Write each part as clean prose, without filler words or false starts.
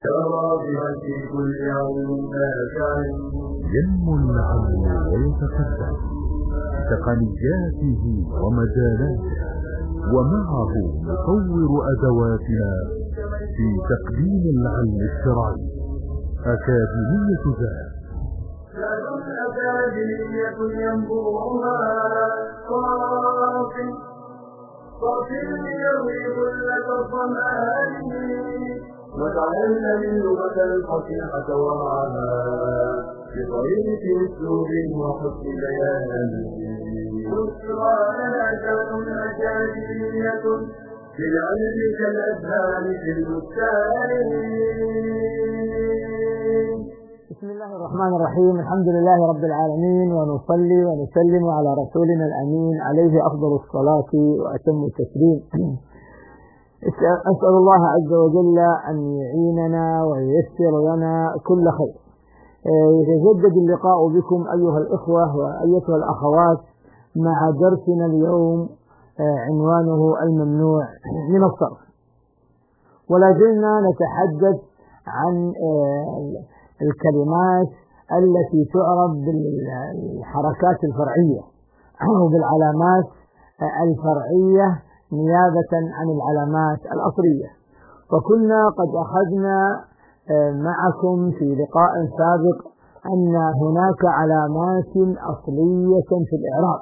راغبا في كل يوم نافع ينمو العلم ويتقدم بتقنياته ومجالاته، ومعه نطور أدواتنا في تقديم العلم الشرعي. أكاديمية ذات أكاديمية ينبوعها صافي يروي كل الظمآن وتعلم اللغة الفصيحة ومعها بطريقة أسلوب وحسن بيان. بشرى لنا كون أكاديمية بالعلم كالأزهار في البستان. بسم الله الرحمن الرحيم. الحمد لله رب العالمين، ونصلي ونسلم على رسولنا الأمين عليه أفضل الصلاة وأتم التسليم. أسأل الله عز وجل أن يعيننا وييسر لنا كل خير. يتجدد اللقاء بكم أيها الإخوة وأيتها الأخوات مع درسنا اليوم، عنوانه الممنوع من الصرف. ولا زلنا نتحدث عن الكلمات التي تعرب بالحركات الفرعية أو بالعلامات الفرعية نيابة عن العلامات الأصلية. وكنا قد أخذنا معكم في لقاء سابق أن هناك علامات أصلية في الإعراب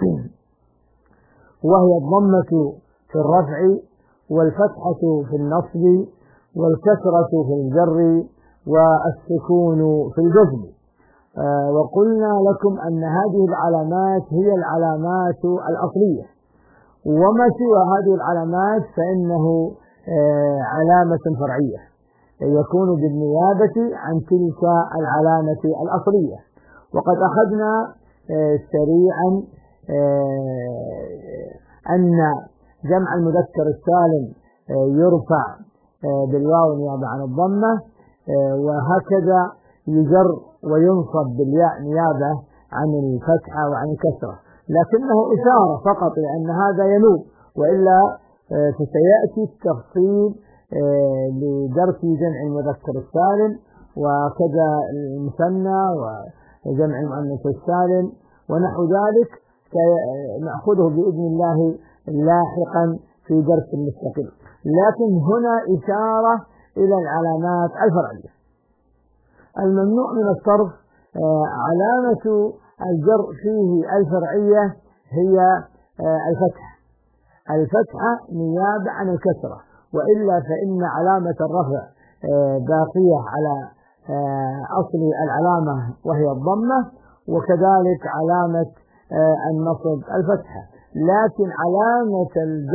وهي الضمة في الرفع، والفتحة في النصب، والكسرة في الجر، والسكون في الجزم. وقلنا لكم أن هذه العلامات هي العلامات الأصلية، وما سوى هذه العلامات فإنه علامة فرعية يكون بالنيابة عن تلك العلامة الأصلية. وقد أخذنا سريعا أن جمع المذكر السالم يرفع بالواو نيابة عن الضمة، وهكذا يجر وينصب بالياء نيابة عن الفتحة وعن الكسرة، لكنه إشارة فقط لأن هذا ينوب، وإلا فسيأتي التفصيل لدرس جمع المذكر السالم وكذا المثنى وجمع المؤنث السالم ونحو ذلك، سنأخذه بإذن الله لاحقا في درس مستقل. لكن هنا إشارة إلى العلامات الفرعية. الممنوع من الصرف علامة الجر فيه الفرعية هي الفتحة نيابة عن الكسرة، وإلا فإن علامة الرفع باقية على أصل العلامة وهي الضمة، وكذلك علامة النصب الفتحة. لكن علامة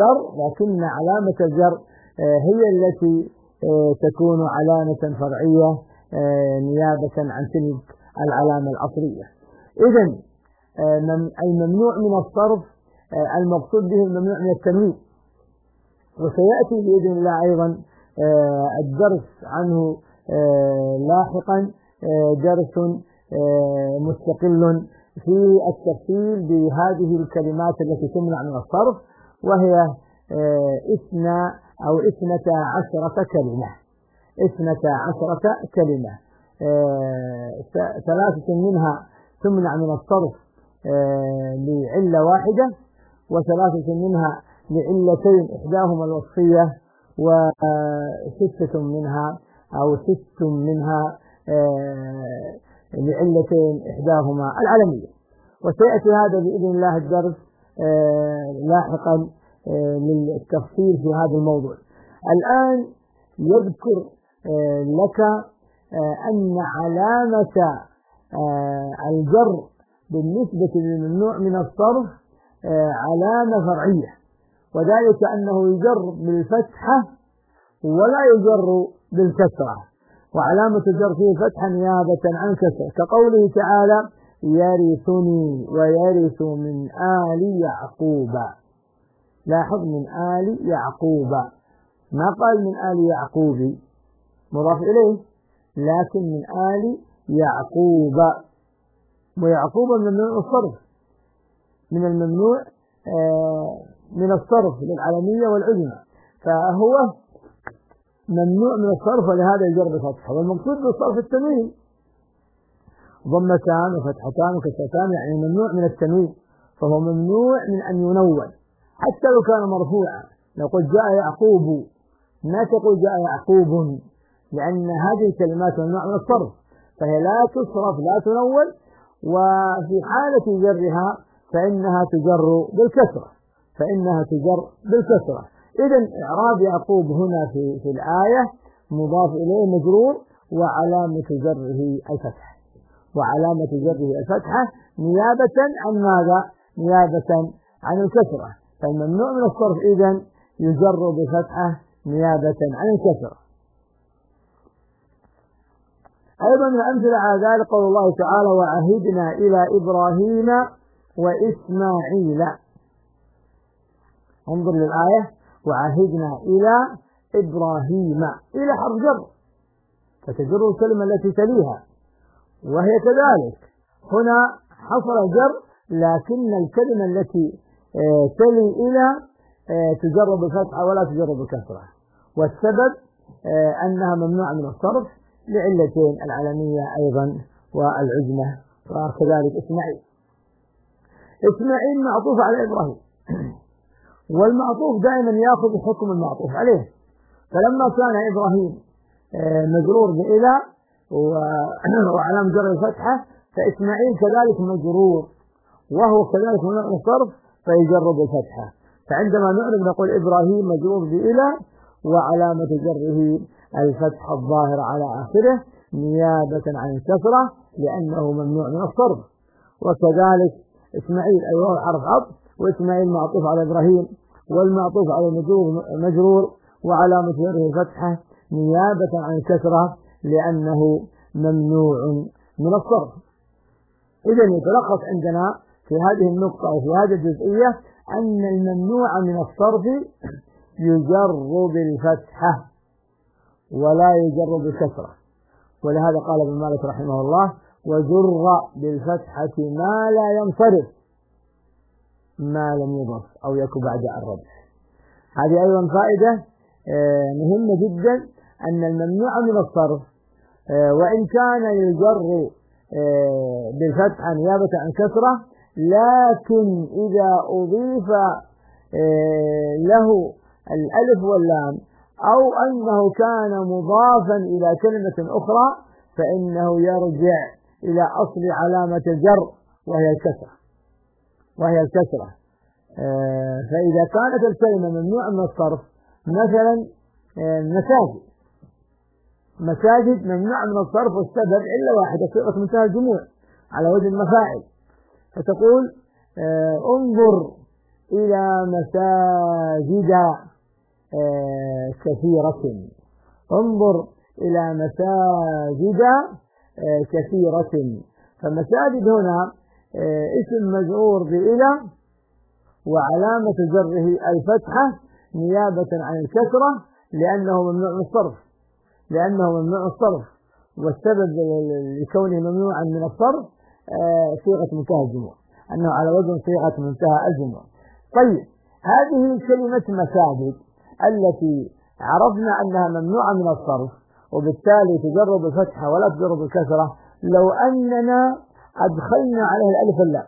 الجر هي التي تكون علامة فرعية نيابة عن تلك العلامة الأصلية. إذن الممنوع من الصرف المقصود به الممنوع من التنوين، وسيأتي بإذن الله أيضا الدرس عنه لاحقا، درس مستقل في التفصيل بهذه الكلمات التي تمنع من الصرف، وهي 12 كلمة. 3 منها تمنع من الصرف لعلة واحدة، و3 منها لعلتين إحداهما الوصفية، و6 منها لعلتين إحداهما العلمية. وسيأتي هذا بإذن الله الدرس لاحقا للتفصيل في هذا الموضوع. الآن يذكر لك أن علامة الجر بالنسبة للممنوع من الصرف علامة فرعية، وذلك أنه يجر بالفتحة ولا يجر بالكسرة، وعلامة الجر فيه فتحة نيابة عن كسرة، كقوله تعالى يرثني ويرث من آل يعقوب. لاحظ من آل يعقوب، ما قال من آل يعقوب مضاف إليه، لكن من آل يعقوب. ويعقوب من الممنوع الصرف، من الممنوع من الصرف للعلمية والعجمة، فهو ممنوع من الصرف ولهذا يجر بفتحة. والمقصود بالصرف التنوين، ضمتان وفتحتان وكسرتان، يعني ممنوع من التنوين، فهو ممنوع من أن ينون حتى لو كان مرفوعا. لو قلت جاء يعقوب ما تقول جاء يعقوب، لأن هذه الكلمات ممنوع من الصرف، فهي لا تصرف لا تنون، وفي حالة جرها فإنها تجر بالكسرة. إذن إعراب يعقوب هنا في الآية مضاف إليه مجرور وعلامة جره الفتحة نيابة عن ماذا؟ نيابة عن الكسرة. فالممنوع من الصرف إذن يجر بفتحة نيابة عن الكسرة. أيضا من الأمثلة على ذلك قول الله تعالى: وعهدنا إلى إبراهيم وإسماعيل. انظر للآية: وعهدنا إلى إبراهيم، إلى حرف جر فتجر الكلمة التي تليها، وهي كذلك هنا حصل جر، لكن الكلمة التي تلي إلى تجر بالفتحة ولا تجر بالكسرة، والسبب أنها ممنوعة من الصرف لعلتين: العلمية أيضا والعجمة. وكذلك إسماعيل معطوف على إبراهيم، والمعطوف دائما يأخذ حكم المعطوف عليه، فلما كان إبراهيم مجرور بإلى وعلامة جر الفتحة، فإسماعيل كذلك مجرور وهو كذلك ممنوع من الصرف فيجر بالفتحة. فعندما نعرف نقول إبراهيم مجرور بإلى وعلامة جره الفتحة الظاهرة على آخره نيابة عن الكسرة لأنه ممنوع من الصرف. وكذلك إسماعيل أيوه حرف عطف، وإسماعيل معطوف على إبراهيم، والمعطوف على مجرور وعلامة جره الفتحة نيابة عن الكسرة لأنه ممنوع من الصرف. إذن يتلخص عندنا في هذه النقطة وفي هذه الجزئية أن الممنوع من الصرف يجر بالفتحة ولا يجر بالكسرة، ولهذا قال ابن مالك رحمه الله: وجر بالفتحة ما لا ينصرف ما لم يضف أو يكن بعد الرفع. هذه أيضا فائدة مهمة جدا، أن الممنوع من الصرف وإن كان يجر بالفتحة نيابة عن كسرة، لكن إذا أضيف له الألف واللام أو أنه كان مضافا إلى كلمة أخرى فإنه يرجع إلى أصل علامة الجر وهي الكسرة. فإذا كانت الكلمة ممنوعة من الصرف، مثلا مساجد ممنوع من الصرف، والسبب إلا واحدة: صيغة منتهى الجموع على وجه المفاعل، فتقول انظر إلى مساجد كثيرة، انظر إلى مساجد كثيرة. فمساجد هنا اسم مجرور بإلى وعلامة جره الفتحة نيابة عن الكسرة لأنه ممنوع من الصرف، والسبب لكونه ممنوعا من الصرف صيغة منتهى الجموع، أنه على وزن صيغة منتهى الجموع. طيب، هذه كلمة مساجد التي عرفنا أنها ممنوعة من الصرف وبالتالي تجر بالفتحة ولا تجر بالكسرة، لو أننا أدخلنا عليه الألف واللام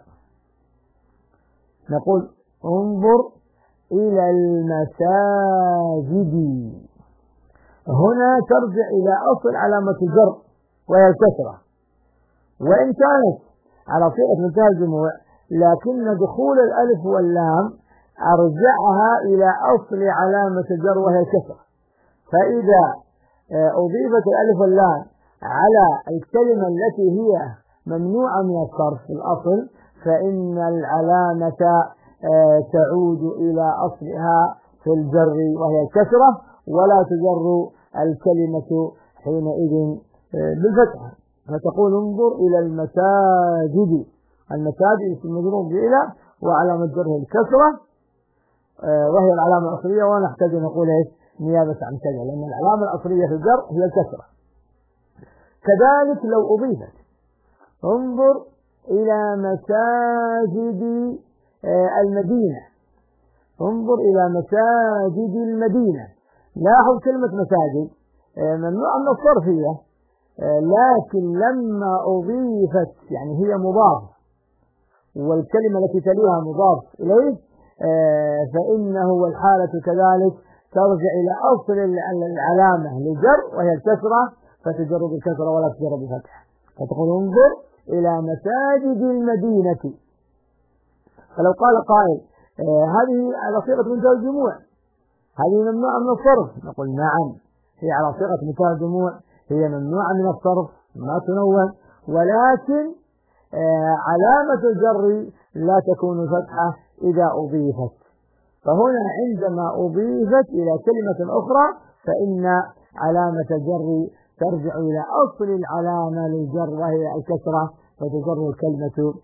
نقول: انظر إلى المساجد. هنا ترجع إلى أصل علامة الجر وهي الكسرة، وإن كانت على صيغة منتهى الجموع، لكن دخول الألف واللام أرجعها إلى أصل علامة الجر وهي الكسرة. فإذا أضيفت الألف واللام على الكلمة التي هي ممنوعة من الصرف في الأصل، فإن العلامة تعود إلى أصلها في الجر وهي الكسرة، ولا تجر الكلمة حينئذ بالفتحة. فتقول: انظر إلى المساجد. المساجد اسم مجرور بإلى وعلامة جره الكسرة وهي العلامة الأصلية، ونحتاج نقول نيابة عن كذا، لأن العلامة الأصلية في الجر هي الكسرة. كذلك لو أضيفت: انظر إلى مساجد المدينة، انظر إلى مساجد المدينة، لاحظ كلمة مساجد ممنوع من الصرف هي، لكن لما أضيفت يعني هي مضاف والكلمة التي تليها مضاف إليه فإنه والحالة كذلك ترجع إلى أصل العلامة للجر وهي الكسرة، فتجر بالكسرة ولا تجر بالفتح. فتقول انظر إلى مساجد المدينة. فلو قال قائل هذه على صيغة منتهى الجموع، هذه ممنوعة من الصرف، نقول نعم هي على صيغة منتهى الجموع، هي ممنوعة من الصرف ما تنون، ولكن علامة الجر لا تكون فتحة إذا أضيفت. فهنا عندما أضيفت إلى كلمة أخرى فإن علامة الجر ترجع إلى أصل العلامة للجر وهي الكسرة، فتجر الكلمة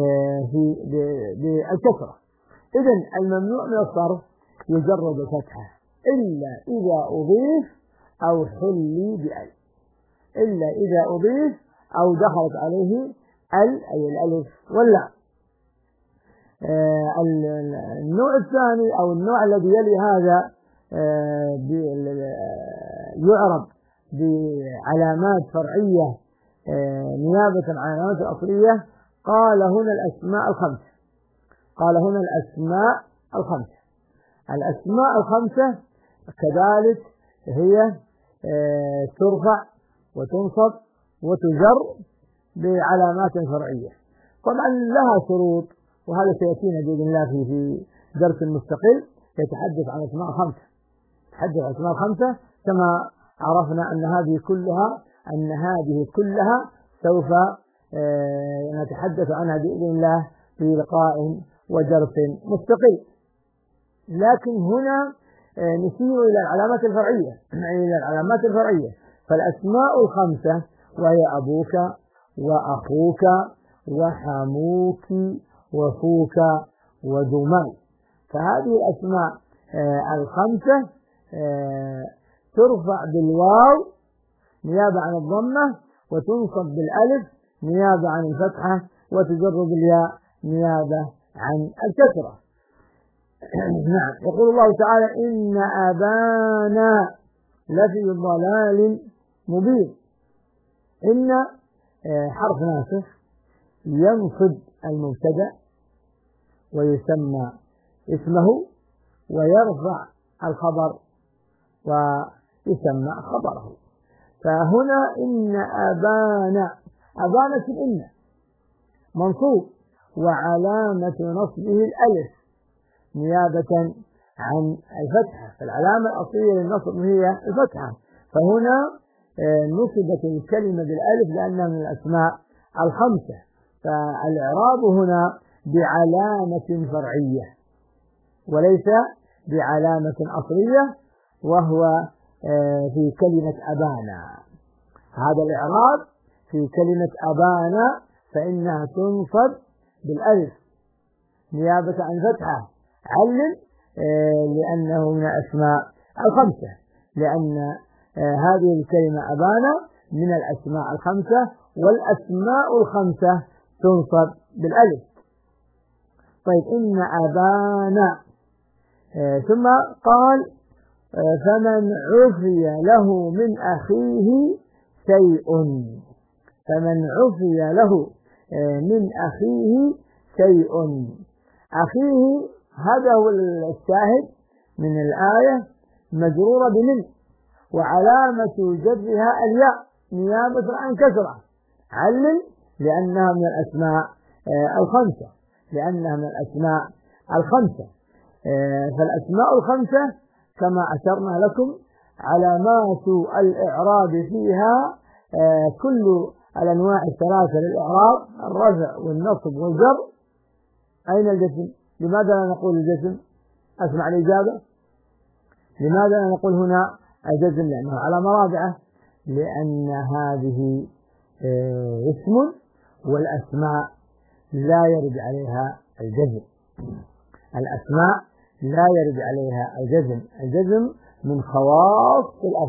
بالكسرة. إذن الممنوع من الصرف يجر بالفتحة إلا إذا أضيف أو حلي بأل، إلا إذا أضيف أو دخلت عليه ال أي الألف واللام. النوع الثاني أو النوع الذي يلي هذا يعرب بعلامات فرعية نيابة عن العلامات الأصلية. قال هنا الأسماء الخمسة، قال هنا الأسماء الخمسة. الأسماء الخمسة كذلك هي ترفع وتنصب وتجر بعلامات فرعية. طبعا لها شروط، وهذا سيأتينا بإذن الله في درس مستقل يتحدث عن أسماء خمسة، يتحدث عن أسماء خمسة كما عرفنا أن هذه كلها سوف نتحدث عنها بإذن الله في لقاء ودرس مستقل. لكن هنا نشير إلى العلامات الفرعية، فالأسماء الخمسة وهي أبوك وأخوك وحموك وفوك ودمي، فهذه الأسماء الخمسة ترفع بالواو نيابة عن الضمة، وتنصب بالألف نيابة عن الفتحة، وتجر بالياء نيابة عن الكسرة. نعم، يقول الله تعالى إن أبانا لفي ضلال مبين. إن حرف ناسخ ينصب المبتدأ ويسمى اسمه، ويرفع الخبر ويسمى خبره. فهنا إن أبانا في إن منصوب وعلامة نصبه الألف نيابة عن الفتحة، فالعلامة الأصلية للنصب هي الفتحة، فهنا نصبت الكلمة بالألف لأنها من الأسماء الخمسة. فالإعراب هنا بعلامة فرعية وليس بعلامة أصلية، وهو في كلمة أبانا. هذا الإعراب في كلمة أبانا فإنها تنصب بالألف نيابة عن فتحة، علل لأنه من الأسماء الخمسة، لأن هذه الكلمة أبانا من الأسماء الخمسة، والأسماء الخمسة تنصب بالألف. طيب إن أبانا، ثم قال فمن عفي له من أخيه شيء، فمن عفي له من أخيه شيء. أخيه هذا هو الشاهد من الآية، مجرورة بمن، وعلامة جرها الياء نيابة عن كسرة، علل لأنها من الأسماء الخمسة، فالأسماء الخمسة كما أشرنا لكم علامات الإعراب فيها كل الأنواع الثلاثة للإعراب، الرفع والنصب والجر. أين الجسم؟ لماذا لا نقول الجسم؟ أسمع الإجابة. لماذا لا نقول هنا الجزم؟ لأنه علامة رابعة، لأن هذه اسم والأسماء لا يرد عليها الجزم، الأسماء لا يرد عليها الجزم. الجزم من خواص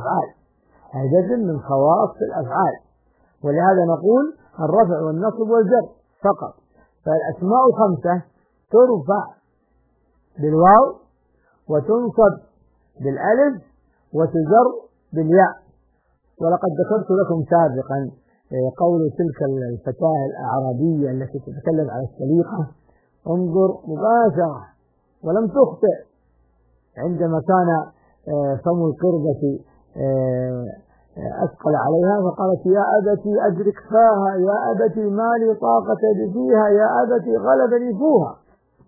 الأفعال، ولهذا نقول الرفع والنصب والجر فقط. فالأسماء الخمسة ترفع بالواو وتنصب بالألف وتجر بالياء. ولقد ذكرت لكم سابقا قول تلك الفتاة الأعرابية التي تتكلم على السليقة: انظر مباشرة ولم تخطئ عندما كان فم القردة أثقل عليها فقالت: يا أبتي أدرك فاها، يا أبتي ما لي طاقة بفيها، يا أبتي غلبني فوها.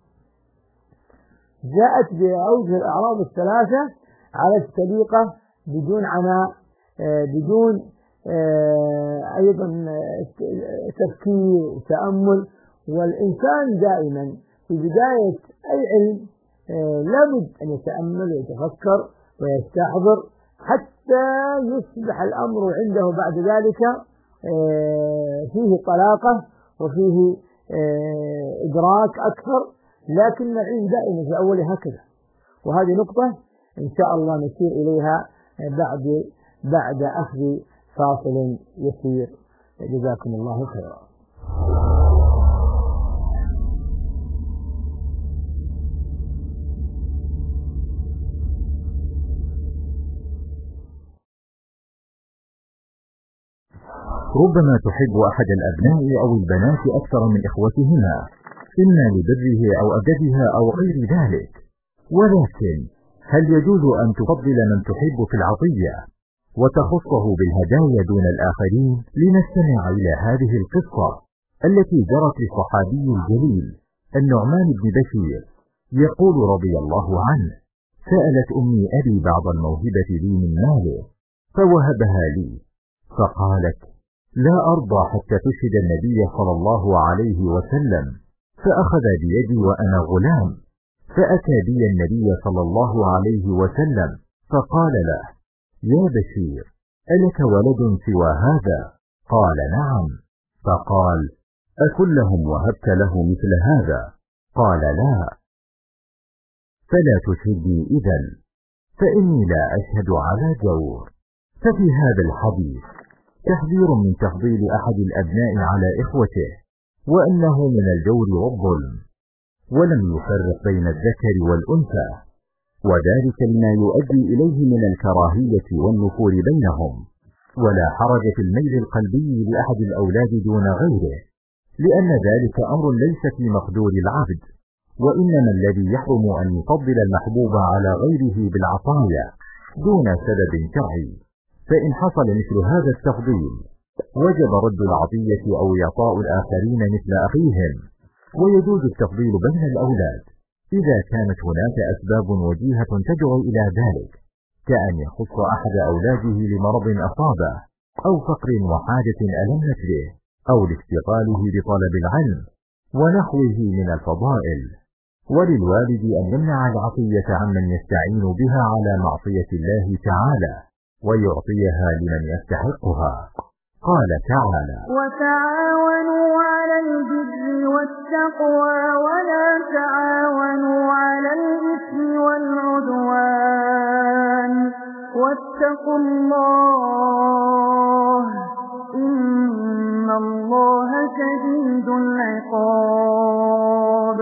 جاءت بأوجه الأعراض الثلاثة على السليقة بدون عناء، بدون أيضا تفكير وتأمل. والإنسان دائما في بداية أي علم لابد أن يتأمل ويتفكر ويستحضر حتى يصبح الأمر عنده بعد ذلك فيه طلاقة وفيه إدراك أكثر. لكن العلم دائما في أوله هكذا، وهذه نقطة إن شاء الله نسير إليها بعد أخذ فاصل يسير. جزاكم الله خيرا. ربما تحب أحد الأبناء أو البنات أكثر من إخوتهما، إما لبره أو أدبها أو غير ذلك، ولكن هل يجوز أن تفضل من تحب في العطية وتخصه بالهدايا دون الآخرين؟ لنستمع إلى هذه القصة التي جرت للصحابي الجليل النعمان بن بشير، يقول رضي الله عنه: سألت أمي أبي بعض الموهبة لي من ماله فوهبها لي، فقالت: لا أرضى حتى تشهد النبي صلى الله عليه وسلم، فأخذ بيدي وأنا غلام، فأتى بي النبي صلى الله عليه وسلم فقال له: يا بشير، ألك ولد سوى هذا؟ قال: نعم. فقال: أكلهم وهبت له مثل هذا؟ قال: لا. فلا تشهدني إذن، فإني لا أشهد على جور. ففي هذا الحديث تحذير من تفضيل أحد الأبناء على إخوته، وأنه من الجور والظلم، ولم يفرق بين الذكر والأنثى، وذلك لما يؤدي إليه من الكراهية والنفور بينهم. ولا حرج في الميل القلبي لأحد الأولاد دون غيره، لأن ذلك أمر ليس في مقدور العبد، وإنما الذي يحرم أن يفضل المحبوب على غيره بالعطايا دون سبب شرعي. فإن حصل مثل هذا التفضيل وجب رد العطية أو إعطاء الآخرين مثل أخيهم. ويجوز التفضيل بين الأولاد إذا كانت هناك أسباب وجيهة تدعو إلى ذلك، كأن يخص أحد أولاده لمرض أصابه، أو فقر وحاجة ألمت به، أو لاستقاله بطلب العلم ونحوه من الفضائل. وللوالد أن يمنع العطية عمن يستعين بها على معصية الله تعالى، ويعطيها لمن يستحقها. قال تعالى: وتعاونوا على البر والتقوى ولا تعاونوا على الإثم والعدوان واتقوا الله إن الله شديد العقاب.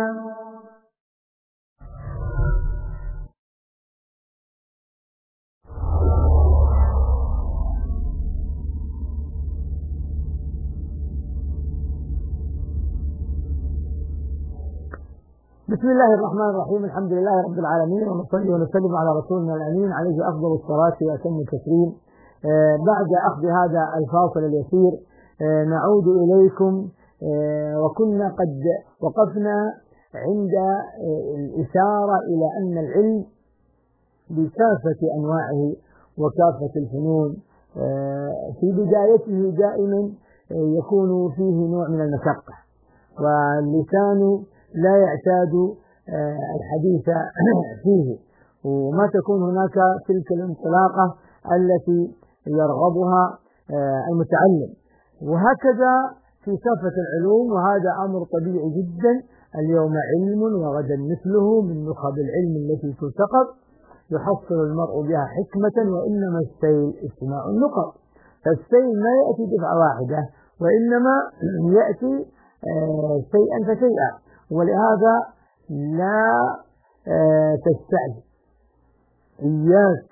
بسم الله الرحمن الرحيم. الحمد لله رب العالمين، ونصلي ونسلم على رسولنا الأمين عليه أفضل الصلاة وأتم التسليم. بعد أخذ هذا الفاصل اليسير نعود إليكم، وكنا قد وقفنا عند الإشارة إلى أن العلم بكافة أنواعه وكافة الفنون في بدايته دائما يكون فيه نوع من المشقة، واللسان لا يعتاد الحديث فيه، وما تكون هناك تلك الانطلاقة التي يرغبها المتعلم. وهكذا في كافة العلوم، وهذا أمر طبيعي جدا. اليوم علم وغدا مثله من نخب العلم التي تلتقط يحصل المرء بها حكمة، وإنما السيل استماع النقط. فالسيل ما يأتي دفعة واحدة، وإنما يأتي شيئا فشيئا، ولهذا لا تستعجل. إياك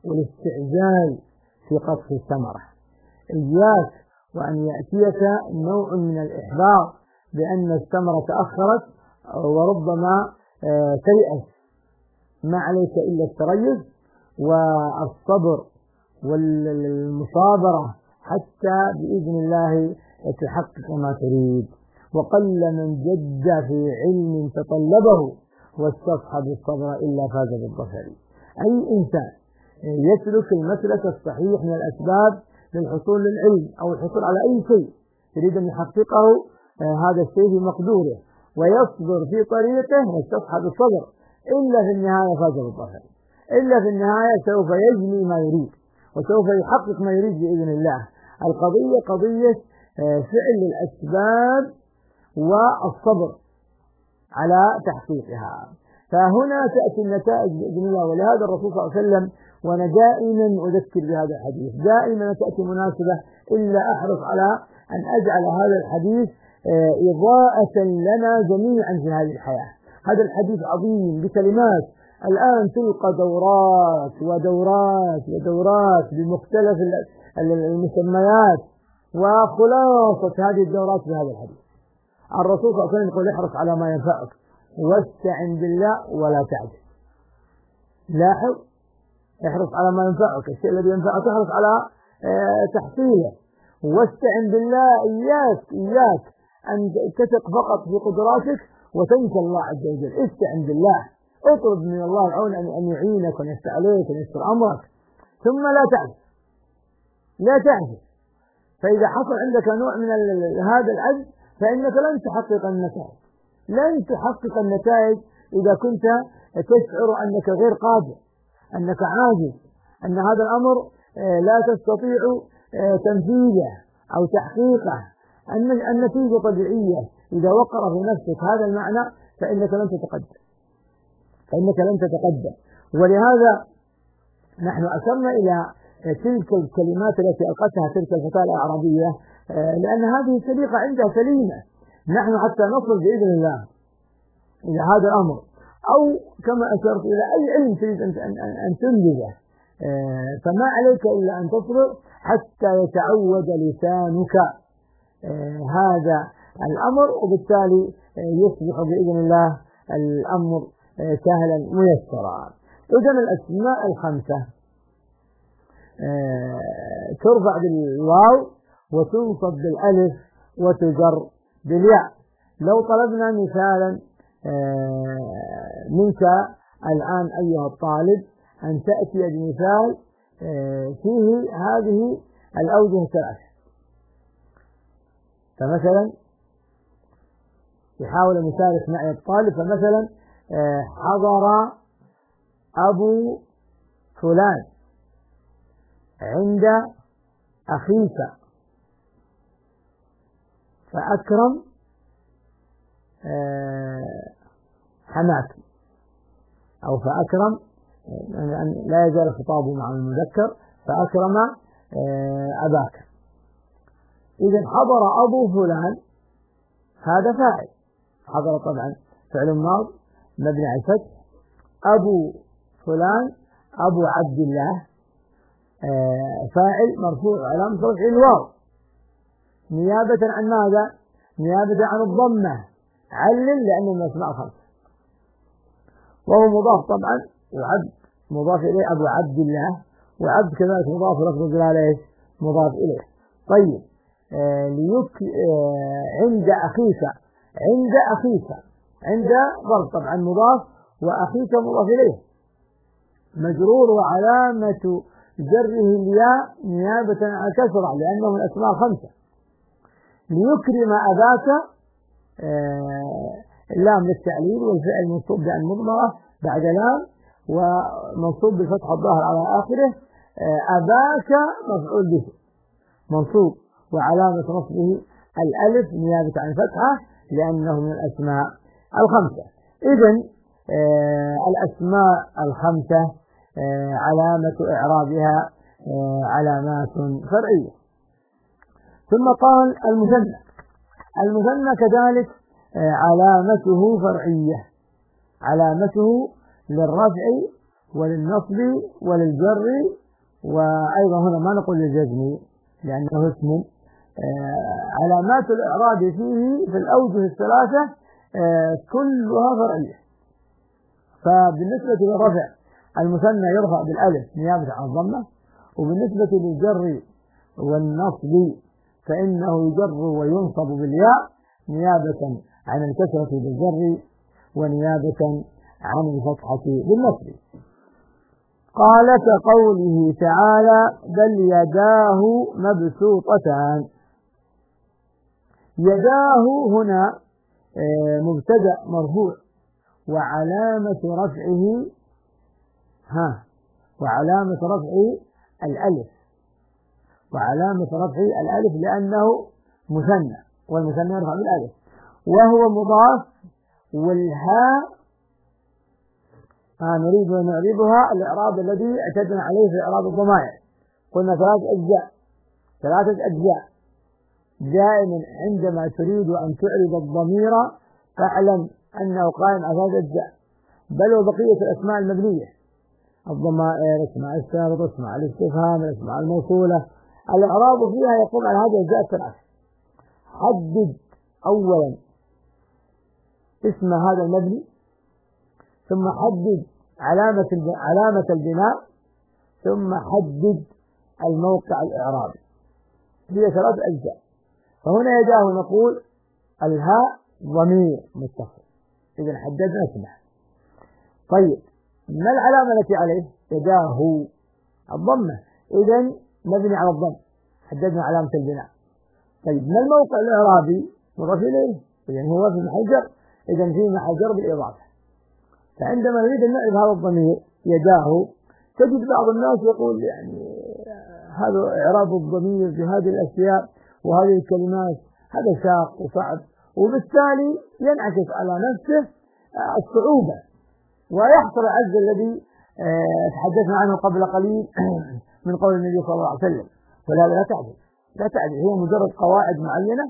والاستعجال في قطف الثمرة. إياك وأن يأتيك نوع من الإحباط بأن الثمرة تأخرت وربما تيأس. ما عليك إلا التريث والصبر والمصابرة حتى بإذن الله تحقق ما تريد. وقل من جد في علم تطلبه واستصحب الصبر إلا فاز بالظفر. أي إنسان يسلك المسلك الصحيح من الأسباب للحصول للعلم أو الحصول على أي شيء يريد أن يحققه هذا الشيء في مقدوره ويصبر في طريقه ويستصحب الصبر إلا في النهاية فاز بالظفر. إلا في النهاية سوف يجني ما يريد وسوف يحقق ما يريد بإذن الله. القضية قضية فعل الأسباب والصبر على تحقيقها. فهنا تأتي النتائج بإذن الله. ولهذا الرسول صلى الله عليه وسلم، وأنا دائما أذكر بهذا الحديث، دائما تأتي مناسبة إلا أحرص على أن أجعل هذا الحديث إضاءة لنا جميعا في هذه الحياة. هذا الحديث عظيم بكلمات الآن تلقى دورات ودورات ودورات بمختلف المسميات، وخلاصة هذه الدورات في هذا الحديث. الرسول صلى الله عليه وسلم يقول احرص على ما ينفعك واستعن بالله ولا تعجز. لاحظ، احرص على ما ينفعك، الشيء الذي ينفعك احرص على تحصيله. واستعن بالله، إياك أن تثق فقط في قدراتك وتنسى الله عز وجل. استعن بالله، اطلب من الله العون أن يعينك ويستر عليك ويستر أمرك. ثم لا تعجز. فإذا حصل عندك نوع من هذا العجز فإنك لن تحقق النتائج. لن تحقق النتائج إذا كنت تشعر أنك غير قادر، أنك عاجز، أن هذا الأمر لا تستطيع تنفيذه أو تحقيقه، أن النتيجة طبيعية. إذا وقر في نفسك هذا المعنى فإنك لن تتقدم. ولهذا نحن أشرنا إلى تلك الكلمات التي ألقتها تلك الفتاة الأعرابية، لأن هذه السليقة عندها سليمة. نحن حتى نصل بإذن الله إلى هذا الأمر، أو كما أشرت إلى أي علم تريد أن تنجزه، فما عليك إلا أن تصبر حتى يتعود لسانك هذا الأمر، وبالتالي يصبح بإذن الله الأمر سهلا ميسرا. إذن الأسماء الخمسة ترفع بالواو وتنصب بالألف وتجر بالياء. لو طلبنا مثالا منك الآن أيها الطالب أن تأتي بمثال فيه هذه الأوجه الثلاثة، فمثلا يحاول أن يشارك معي الطالب، فمثلا حضر أبو فلان عند أخيك فأكرم حماك، أو فأكرم، لا يزال الخطاب مع المذكر، فأكرم أباك. إذن حضر أبو فلان هذا فاعل، حضر طبعا فعل ماض مبني على الفتح. أبو فلان أبو عبد الله فاعل مرفوع علامة رفعه الواو، نيابة عن ماذا؟ نيابة عن الضمة. علل لأنه من الأسماء الخمسة، وهو مضاف طبعا، وعبد مضاف إليه أبو عبد الله، وعبد كذلك مضاف لفظ الجلالة مضاف إليه. طيب عند أخيك عند ظرف طبعا مضاف، وأخيك مضاف إليه مجرور، وعلامة جره الياء نيابة عن كسرة لأنه من الأسماء الخمسة. ليكرم أباك اللام للتعليل، والفعل منصوب بأن مضمرة بعد لام، ومنصوب بالفتح الظاهر على آخره. أباك مفعول به منصوب، وعلامة نصبه الألف نيابة عن فتحة لأنه من الأسماء الخمسة. إذن الأسماء الخمسة علامة إعرابها علامات فرعية. ثم قال المثنى كذلك علامته فرعية، علامته للرفع وللنصب وللجر، وأيضا هنا ما نقول للجزم لأنه اسم. علامات الإعراب فيه في الأوجه الثلاثة كلها فرعية. فبالنسبة للرفع المثنى يرفع بالألف نيابة عن الضمة، وبالنسبة للجر والنصب فإنه يجر وينصب بالياء نيابة عن الكسرة بالجر ونيابة عن الفتحة بالنصب. قال كقوله تعالى بل يداه مبسوطتان. يداه هنا مبتدأ مرفوع وعلامة رفعه وعلامة رفعه الألف، وعلامة رفعه الألف لأنه مثنى، والمثنى يرفع بالألف، وهو مضاف، والهاء نريد أن نعربها الإعراب الذي اعتدنا عليه في إعراب الضمائر. قلنا ثلاثة أجزاء. دائما عندما تريد أن تعرب الضمير فاعلم أنه قائم على ثلاثة أجزاء، بل وبقية الأسماء المبنية، الضمائر، اسماء الشرط، اسماء الاستفهام، الأسماء الموصولة، الإعراب فيها يقوم على هذه الأجزاء الثلاثة. حدد أولا اسم هذا المبني، ثم حدد علامة البناء، ثم حدد الموقع الإعرابي. هي ثلاث أجزاء. فهنا يداه نقول الهاء ضمير متصل، إذا حددنا اسمه. طيب ما العلامة التي عليه؟ يداه الضمة، إذا مبني على الضم، حددنا علامة البناء. طيب ما الموقع الإعرابي؟ مضاف إليه، إذا هو في محل جر، إذا في محل جر بالإضافة. فعندما نريد أن نعرف هذا الضمير يداه تجد بعض الناس يقول يعني هذا إعراب الضمير بهذه الأشياء وهذه الكلمات هذا شاق وصعب، وبالتالي ينعكس على نفسه الصعوبة ويحصل العجز الذي تحدثنا عنه قبل قليل من قول النبي صلى الله عليه وسلم. فلا تعجز، هي مجرد قواعد معينة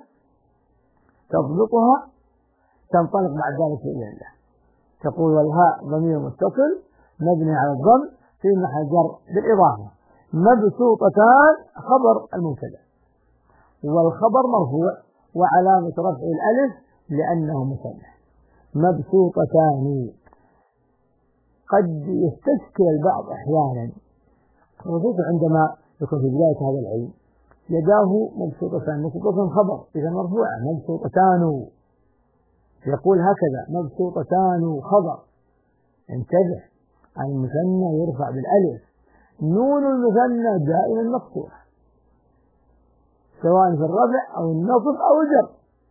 تضبطها تنطلق بعد ذلك إلى الله. تقول والهاء ضمير متصل مبني على الضم في محل جر بالإضافة. مبسوطتان خبر المبتدأ، والخبر مرفوع وعلامة رفعه الألف لأنه مثنى. مبسوطتان قد يستشكل البعض أحيانا، خصوصا عندما يكون في بداية هذا العلم. يداه مبسوطتان خبر إذا مرفوعة، مبسوطتان يقول هكذا مبسوطتان خبر. انتبه، المثنى يرفع بالألف، نون المثنى دائما مكسورة سواء في الرفع أو النصب أو الجر.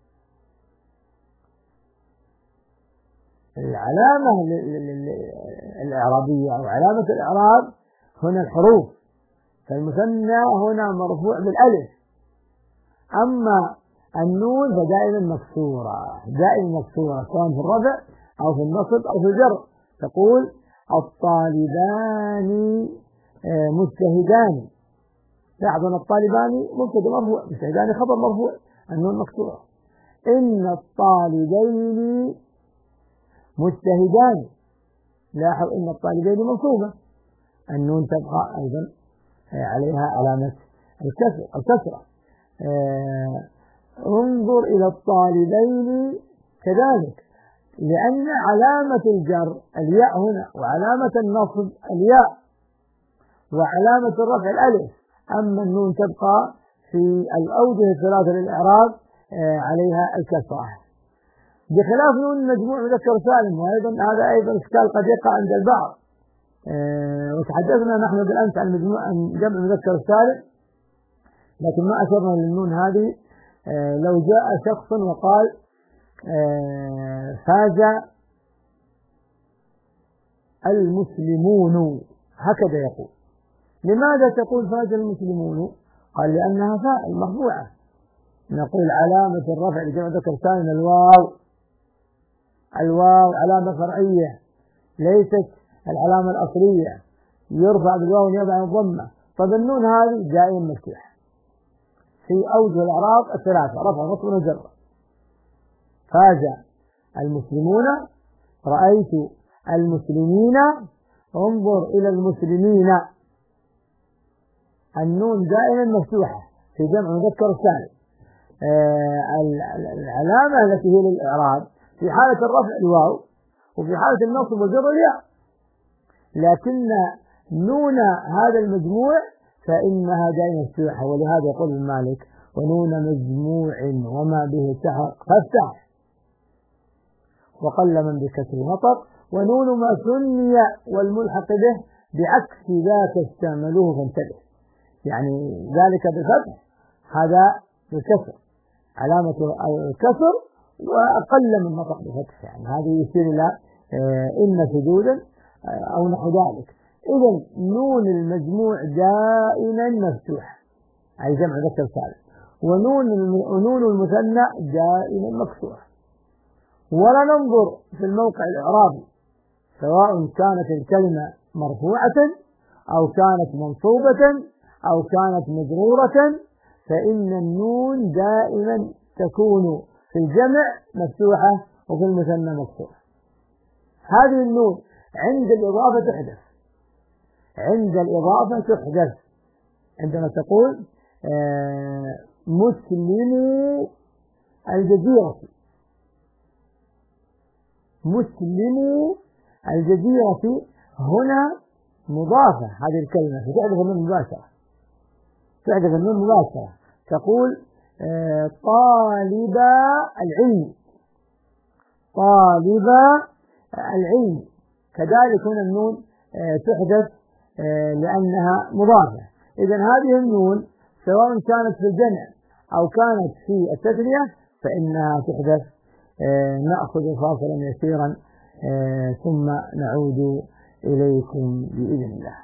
العلامة الإعرابية أو علامة الإعراب هنا الحروف، فالمثنى هنا مرفوع بالألف، أما النون فدائما مكسورة، سواء في الرفع أو في النصب أو في الجر. تقول الطالبان مجتهدان، لاحظوا الطالبان مبتدأ مرفوع، مجتهدان خبر مرفوع، النون مكسورة. إن الطالبين مجتهدان، لاحظ إن الطالبين منصوبة، النون تبقى أيضا عليها علامة الكسرة. انظر إلى الطالبين كذلك، لأن علامة الجر الياء هنا، وعلامة النصب الياء، وعلامة الرفع الألف، أما النون تبقى في الأوجه الثلاثة للإعراب عليها الكسرة، بخلاف نون مجموع مذكر سالم، وأيضا هذا أيضا إشكال قد يقع عند البعض. وتحدثنا نحن بالأمس عن جمع مذكر سالم، لكن ما أشرنا للنون هذه. لو جاء شخص وقال فاز المسلمون، هكذا يقول. لماذا تقول فاز المسلمون؟ قال لأنها فاعل مرفوعة. نقول علامة الرفع لجمع ذكر سالم الواو علامة فرعية ليست العلامة الأصلية، يرفع بالواو نيابة عن الضمة. طب النون هذه دائما مفتوحة في أوجه الإعراب الثلاثة، رفع نصب وجر. فاز المسلمون، رأيت المسلمين، انظر إلى المسلمين، النون دائما مفتوحة في جمع مذكر السالم. العلامة التي هي للإعراب في حالة الرفع الواو، وفي حالة النصب والجر الياء، لكن نون هذا المجموع فإنها دائما مفتوحة. ولهذا يقول ابن مالك: ونون مجموع وما به سحق فافتح، وقل من بكسر نطق. ونون ما ثني والملحق به بعكس ذاك استعملوه فانتبه، يعني ذلك بفتح هذا بالكسر، علامة الكسر، وأقل من نطق بفتح، يعني هذه يشير إلى إن سجودا أو نحو ذلك. إذن نون المجموع دائما مفتوح أي جمع ذكر سالم، ونون المثنى دائما مكسورة. ولا ننظر في الموقع الإعرابي سواء كانت الكلمة مرفوعة أو كانت منصوبة أو كانت مجرورة، فإن النون دائما تكون في الجمع مفتوحة وفي المثنى مكسورة. هذه النون عند الإضافة تحدث، عند الإضافة تحدث عندما تقول مسلمي الجزيرة، مسلمي الجزيرة، هنا مضافة هذه الكلمة فتحدث النون مباشرة، تحدث النون مباشرة، تقول طالب العلم، طالب العلم، كذلك هنا النون تحدث لأنها مضافة. إذن هذه النون سواء كانت في الجمع أو كانت في التثنية فإنها تحدث. نأخذ فاصلا يسيرا ثم نعود إليكم بإذن الله.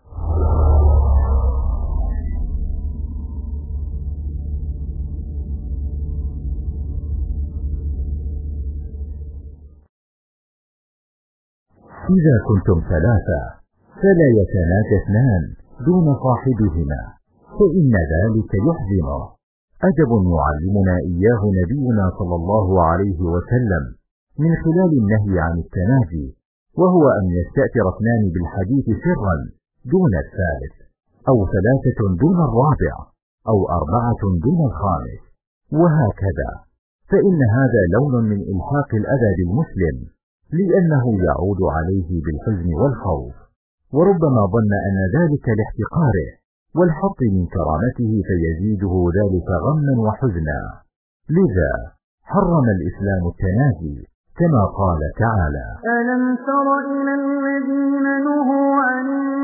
إذا كنتم ثلاثة فلا يتناجى اثنان دون صاحبهما، فإن ذلك يحزنه. أدب يعلمنا إياه نبينا صلى الله عليه وسلم من خلال النهي عن التناجي، وهو أن يستأثر اثنان بالحديث سرا دون الثالث، أو ثلاثة دون الرابع، أو أربعة دون الخامس، وهكذا، فإن هذا لون من إلحاق الأذى بالمسلم، لأنه يعود عليه بالحزن والخوف، وربما ظن أن ذلك لاحتقاره والحط من كرامته فيزيده ذلك غما وحزنا. لذا حرم الإسلام التناجي كما قال تعالى: ألم تر إلى الذين نهوا عن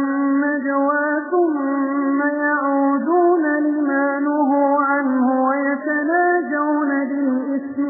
النجوى ثم يعودون لما نهوا عنه ويتناجون بالإثم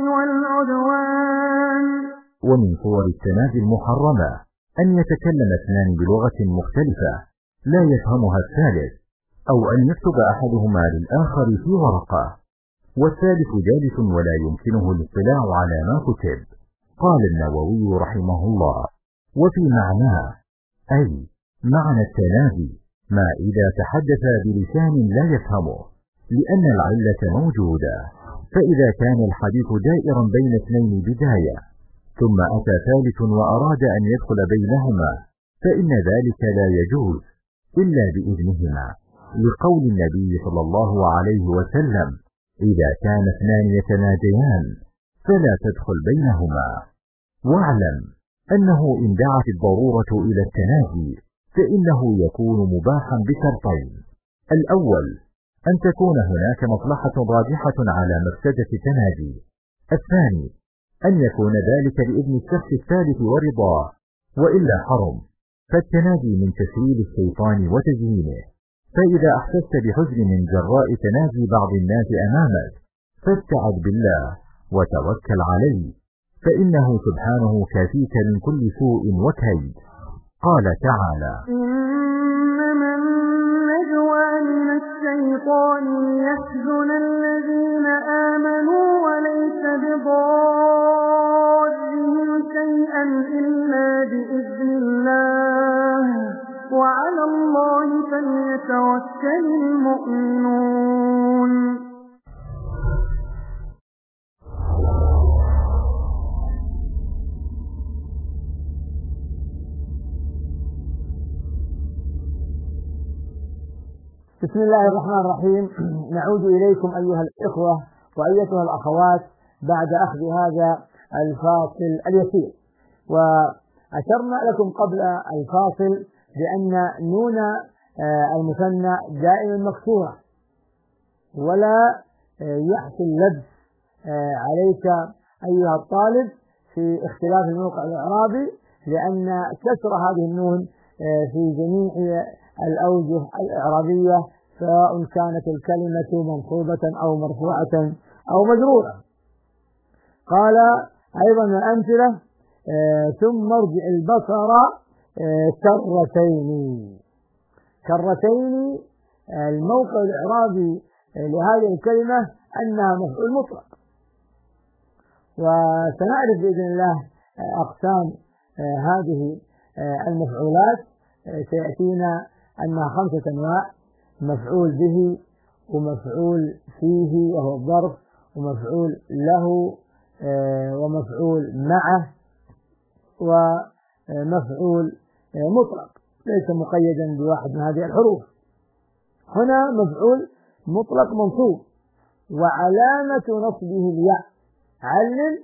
والعدوان. ومن صور التناجي المحرمة أن يتكلم اثنان بلغة مختلفة لا يفهمها الثالث، أو أن يكتب أحدهما للآخر في ورقة والثالث جالس ولا يمكنه الاطلاع على ما كتب. قال النووي رحمه الله: وفي معناه أي معنى التناجي ما إذا تحدث بلسان لا يفهمه، لأن العلة موجودة، فإذا كان الحديث دائرا بين اثنين بداية ثم أتى ثالث وأراد أن يدخل بينهما فإن ذلك لا يجوز إلا بإذنهما، لقول النبي صلى الله عليه وسلم: إذا كان اثنان يتناجيان فلا تدخل بينهما. واعلم أنه إن دعت الضرورة إلى التناجي فإنه يكون مباحا بشرطين: الأول أن تكون هناك مصلحة راجحة على مفسدة التناجي، الثاني أن يكون ذلك بإذن الشخص الثالث ورضاه، وإلا حرم، فالتناجي من تسويل الشيطان وتزيينه. فإذا أحسست بحزن من جراء تناجي بعض الناس أمامك فاستعذ بالله وتوكل عليه، فإنه سبحانه كافيك من كل سوء وكيد. قال تعالى: إنما النجوى من الشيطان ليحزن الذين آمنوا وليس بضارهم شيئا إلا بإذن الله وعلى الله فليتوكل المؤمنون. بسم الله الرحمن الرحيم. نعود إليكم أيها الإخوة وأيتها الأخوات بعد أخذ هذا الفاصل اليسير، وأشرنا لكم قبل الفاصل بأن نون المثنى دائما مكسورة، ولا يحصل لبس عليك أيها الطالب في اختلاف الموقع الإعرابي، لأن كسر هذه النون في جميع الأوجه الإعرابية سواء كانت الكلمة منصوبة أو مرفوعة أو مجرورة. قال أيضا من الأمثلة ثم ارجع البصر كرتين. الموقع الإعرابي لهذه الكلمة أنها مفعول مطلق، وسنعرف بإذن الله أقسام هذه المفعولات. سيأتينا أنها 5 أنواع: مفعول به، ومفعول فيه وهو الظرف، ومفعول له، ومفعول معه، ومفعول مطلق ليس مقيدا بواحد من هذه الحروف. هنا مفعول مطلق منصوب وعلامة نصبه الياء، علم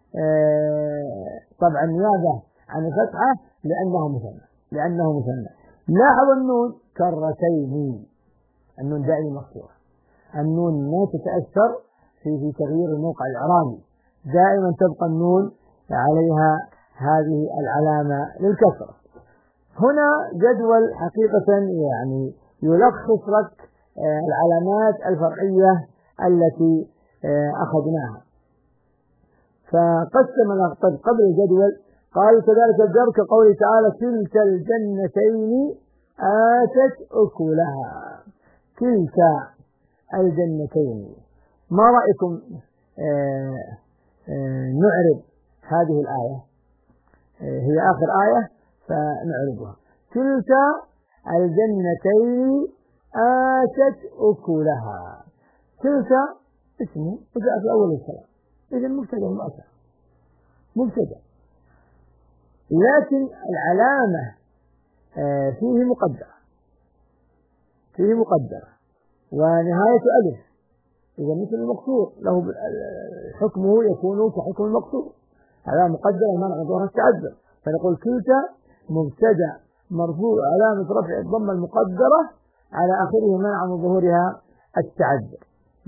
طبعا نيابة عن الفتحة لأنه مثنى. لاحظ النون كرتين، النون دائما مفتوحة، النون لا تتأثر في تغيير الموقع الإعرابي، دائما تبقى النون عليها هذه العلامة للكسرة. هنا جدول حقيقة يعني يلخص لك العلامات الفرعية التي أخذناها. فقسم قبل الجدول قال كذلك الجر كقوله تعالى كلتا الجنتين آتت أكلها. كلتا الجنتين، ما رأيكم نعرب هذه الآية؟ هي آخر آية فنعربها. كلتا الجنتين آتت أكلها. كلتا اسمه وجاء في أول الكلام، إذا مبتدأ مؤخر مبتدأ، لكن العلامة فيه مقدرة ونهاية ألف، إذا مثل المقصور له حكمه يكون كحكم المقصور، علامة مقدرة ومنع ظهورها التعذر. فنقول كلتا مبتدأ مرفوع علامة رفع الضمة المقدرة على آخره منع من ظهورها التعذر.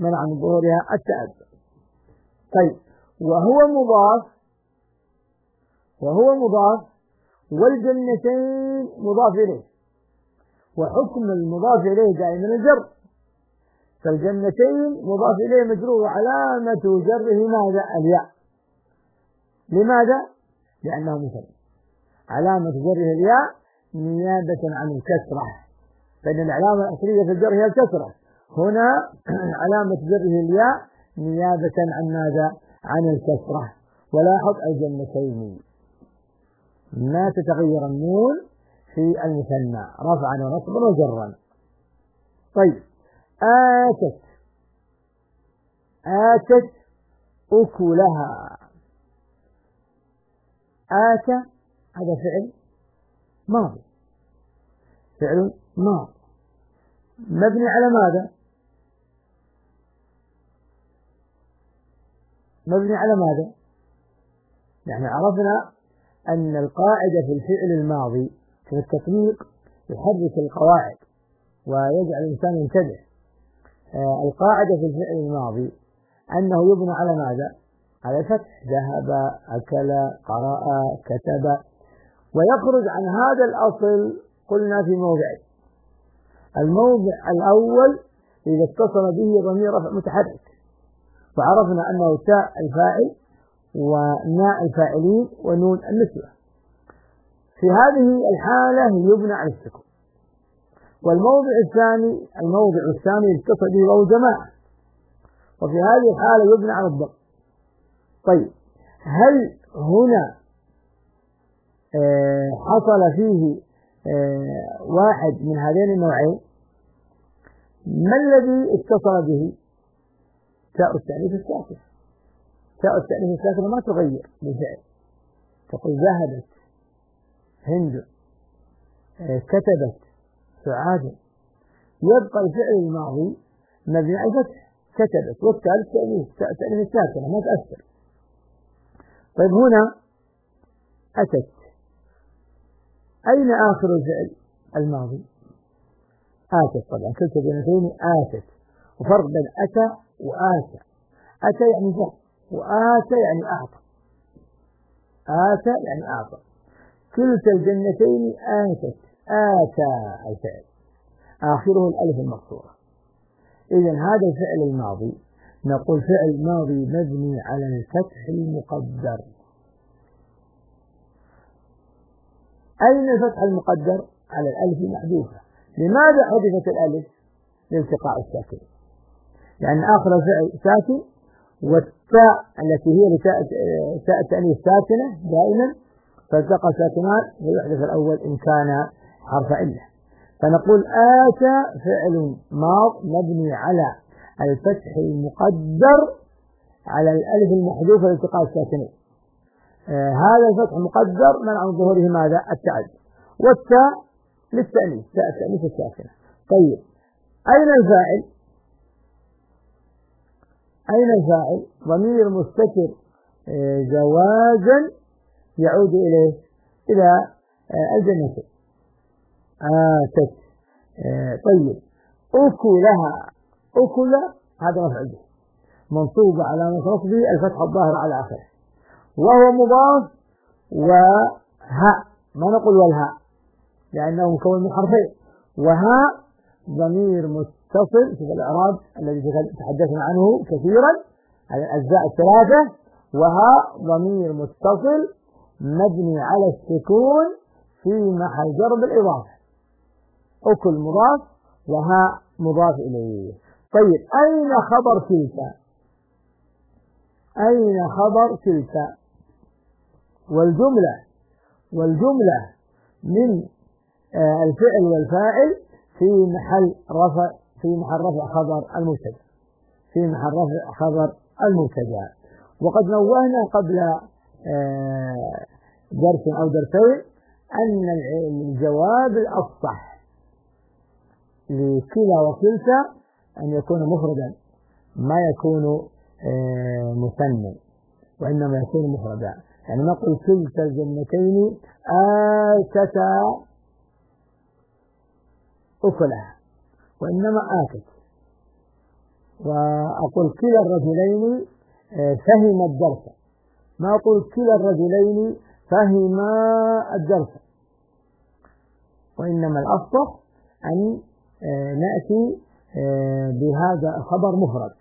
طيب، وهو مضاف والجنتين مضاف إليه، وحكم المضاف إليه دائما الجر، فالجنتين مضاف إليه مجرور وعلامة جره ماذا؟ الياء. لماذا؟ لأنه مثنى، علامة جره الياء نيابة عن الكسرة، فإن العلامة الأصلية في الجر هي الكسرة، هنا علامة جره الياء نيابة عن ماذا؟ عن الكسرة. ولاحظ الجنتين ما تتغير النون في المثنى رفعا ونصبا وجرا. طيب، آتت أكلها. آتى هذا فعل ماضي، مبني على ماذا؟ نحن عرفنا أن القاعدة في الفعل الماضي في التطبيق يحرك القواعد ويجعل الإنسان ينتبه. القاعدة في الفعل الماضي أنه يبنى على ماذا؟ على الفتح، ذهب، أكل، قرأ، كتب، ويخرج عن هذا الأصل قلنا في موضعين. الموضع الأول إذا اتصل به ضمير رفع متحرك، وعرفنا أنه تاء الفاعل وناء الفاعلين ونون النسوة، في هذه الحالة يبنى على السكون. والموضع الثاني اتصل به واو جماعة، وفي هذه الحالة يبنى على الضم. طيب، هل هنا حصل فيه واحد من هذين النوعين؟ ما الذي اتصل به؟ تاء التأنيث الساكنة ما تغير بالفعل، تقول ذهبت هند، كتبت سعاد، يبقى الفعل الماضي مبني على الفتح كتبت، والتالي تأنيث الساكنة ما تأثر. طيب هنا أتت، أين آخر الفعل الماضي؟ آتت. طبعا كلتا الجملتين آتت، وفرق بين أتى وآتى. أتى يعني فعل، وآتى يعني أعطى. آتى يعني أعطى. كلتا الجنتين آتت، آتى الفعل آخره الألف المقصورة. إذن هذا الفعل الماضي نقول فعل ماضي مبني على الفتح المقدر. أين الفتح المقدر؟ على الألف المحذوفة. لماذا حذفت الألف؟ لالتقاء الساكن، يعني آخر الفعل ساكن، والتاء التي هي تاء التأنيث ساكنة دائما، فالتقى ساكنان فيحذف الأول إن كان حرف علة. فنقول آتى فعل ماض مبني على الفتح المقدر على الألف المحذوفة لالتقاء الساكنين. هذا الفتح المقدر منع من ظهوره ماذا؟ التعدي، والتاء للتأنيث، تاء التأنيث الساكنة. طيب أين الفاعل؟ أين الفاعل؟ ضمير مستتر جوازا يعود إلى الجنة. آتت. طيب أكلها، أكل هذا مفعول به منصوب على نصبه الفتح الظاهر على آخره، وهو مضاف وهاء، ما نقول والهاء لأنه مكون من حرفين، وهاء ضمير متصل في الإعراب الذي تحدثنا عنه كثيرا على الأجزاء الثلاثة. وهاء ضمير متصل مبني على السكون في محل جر بالإضافة. أكل مضاف وهاء مضاف إليه. طيب أين خبر تلك؟ أين خبر تلك؟ والجملة من الفعل والفاعل في محل رفع خبر المبتدأ، في محل رفع خبر المبتدأ. وقد نوهنا قبل درس أو درسين أن الجواب الأفصح لكلا وكلتا أن يكون مفردا، ما يكون مثنى، وإنما يكون مفردا. يعني نقول كلتا الجنتين آتتا أكلها، وإنما آتت. وأقول كلا الرجلين فهم الدرس، ما أقول كلا الرجلين فهما الدرس، وإنما الأفصح أن نأتي بهذا خبر مفرد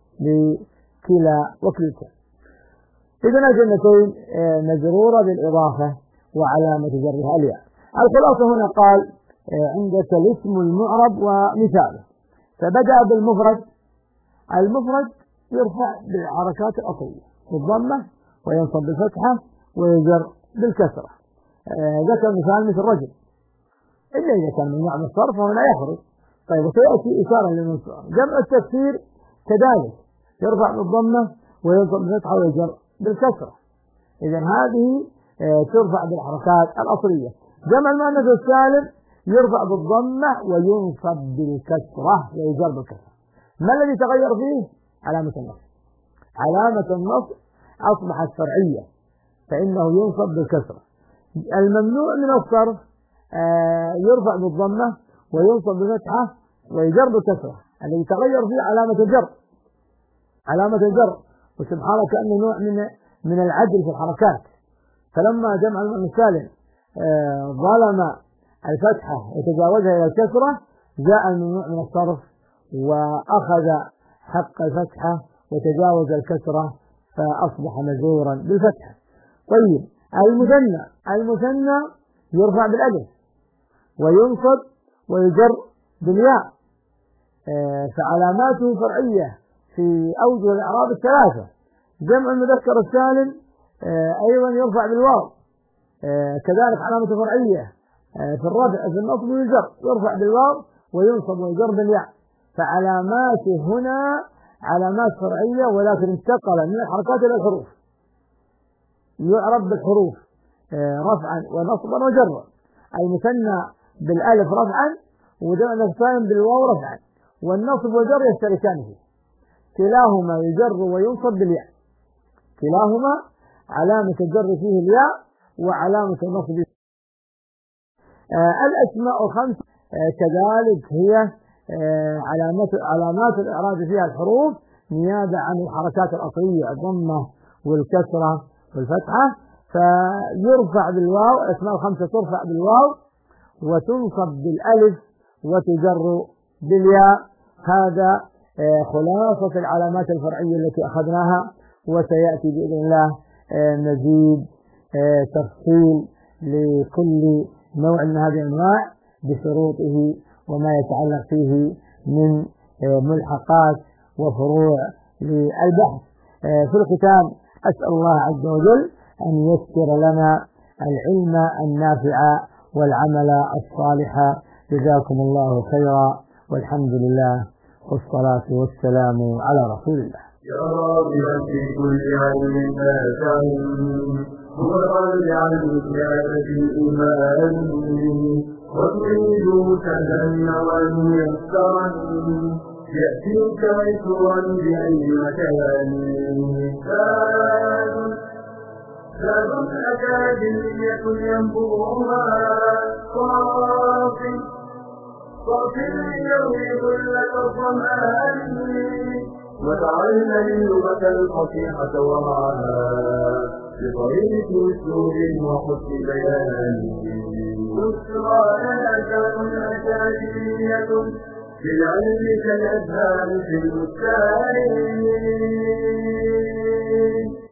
لكلا وكلتا. إذن الجنتين مجرورة بالإضافة وعلامة جرها الياء. الخلاصة هنا قال عندك الاسم المعرب ومثاله، فبدأ بالمفرد. المفرد يرفع بالحركات الأصلية بالضمة وينصب بالفتحة ويجر بالكسرة. ذكر مثال مثل رجل، إلا إذا كان من نوع الصرف فهو لا يخرج. طيب وسيأتي إشارة للمنصوب. جمع التكسير كذلك يرفع بالضمة وينصب بالفتحة ويجر بالكسرة. إذن هذه ترفع بالحركات الأصلية. جمع المؤنث السالم يرفع بالضمة وينصب بالكسرة ويجر بالكسرة. ما الذي تغير فيه؟ علامة النصب. علامة النصب أصبحت فرعية، فإنه ينصب بالكسرة. الممنوع من الصرف يرفع بالضمة وينصب بالفتحة ويجر بالكسرة. الذي تغير فيه علامة الجر، علامة الجر. وسبحانه كأنه نوع من العدل في الحركات. فلما جمع المؤنث السالم ظلم الفتحة وتجاوزها إلى الكسرة، جاء الممنوع من الصرف وأخذ حق الفتحة وتجاوز الكسرة فأصبح مجرورا بالفتحة. طيب المثنى يرفع بالألف وينصب ويجر بالياء، فعلاماته فرعية في أوجه الإعراب الثلاثة. جمع المذكر السالم أيضا يرفع بالواو، كذلك علامة فرعية في الرفع في النصب والجر، يرفع بالواو وينصب ويجر بالياء. فعلاماته هنا علامات فرعية، ولكن انتقل من الحركات إلى الحروف. يعرب بالحروف رفعا ونصبا وجرا. المثنى بالالف رفعا ونصبان بالواو رفعا، والنصب والجر يشتركان فيه، كلاهما يجر وينصب بالياء، كلاهما علامة الجر فيه الياء وعلامة النصب. الأسماء الخمس كذلك هي علامات الإعراب فيها الحروف نيابة عن الحركات الأصلية الضمة والكسرة والفتحة، فيرفع بالواو. الأسماء الخمسة ترفع بالواو وتنصب بالألف وتجر بالياء. هذا خلاصة العلامات الفرعية التي أخذناها، وسيأتي بإذن الله مزيد تفصيل لكل نوع من هذه الأنواع بشروطه وما يتعلق فيه من ملحقات وفروع للبحث. في الختام أسأل الله عز وجل أن ييسر لنا العلم النافع والعمل الصالح. جزاكم الله خيرا، والحمد لله والصلاة والسلام على رسول الله. يا راغبا في كل علم نافع متطلعا لزيادة الإيمان، وتريد سهلا وميسرا يأتيك ميسورا بأي مكان. زاد أكاديمية ينبوها صافي يروي ظلة الظمآن، وتعلم اللغة الفصيحة ومعها بطريق أسلوب وحسن بيان. بشرى لنا أكاديمية بالعلم كالأزهار في البستان.